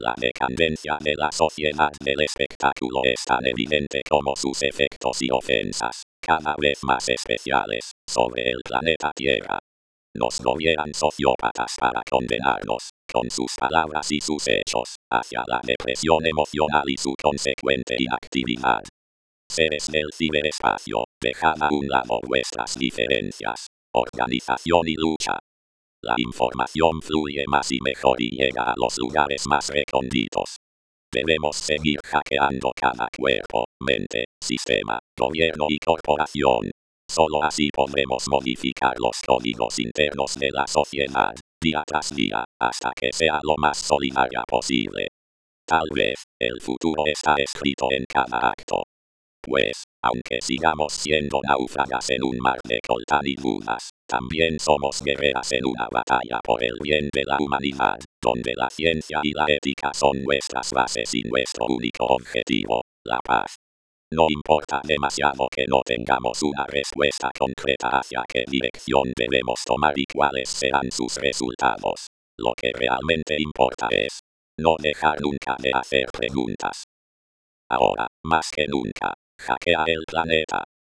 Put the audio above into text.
La decadencia de la sociedad del espectáculo es tan evidente como sus efectos y ofensas, cada vez más especiales, sobre el planeta Tierra. Nos gobiernan sociópatas para condenarnos, con sus palabras y sus hechos, hacia la depresión emocional y su consecuente inactividad. Seres del ciberespacio, dejad a un lado vuestras diferencias. Organización y lucha. La información fluye más y mejor y llega a los lugares más recónditos. Debemos seguir hackeando cada cuerpo, mente, sistema, gobierno y corporación. Solo así podremos modificar los códigos internos de la sociedad, día tras día, hasta que sea lo más solidaria posible. Tal vez, el futuro está escrito en cada acto. Pues, aunque sigamos siendo náufragas en un mar de coltan y dudas, también somos guerreras en una batalla por el bien de la humanidad, donde la ciencia y la ética son nuestras bases y nuestro único objetivo, la paz. No importa demasiado que no tengamos una respuesta concreta hacia qué dirección debemos tomar y cuáles serán sus resultados. Lo que realmente importa es no dejar nunca de hacer preguntas. Ahora, más que nunca, hackea el planeta.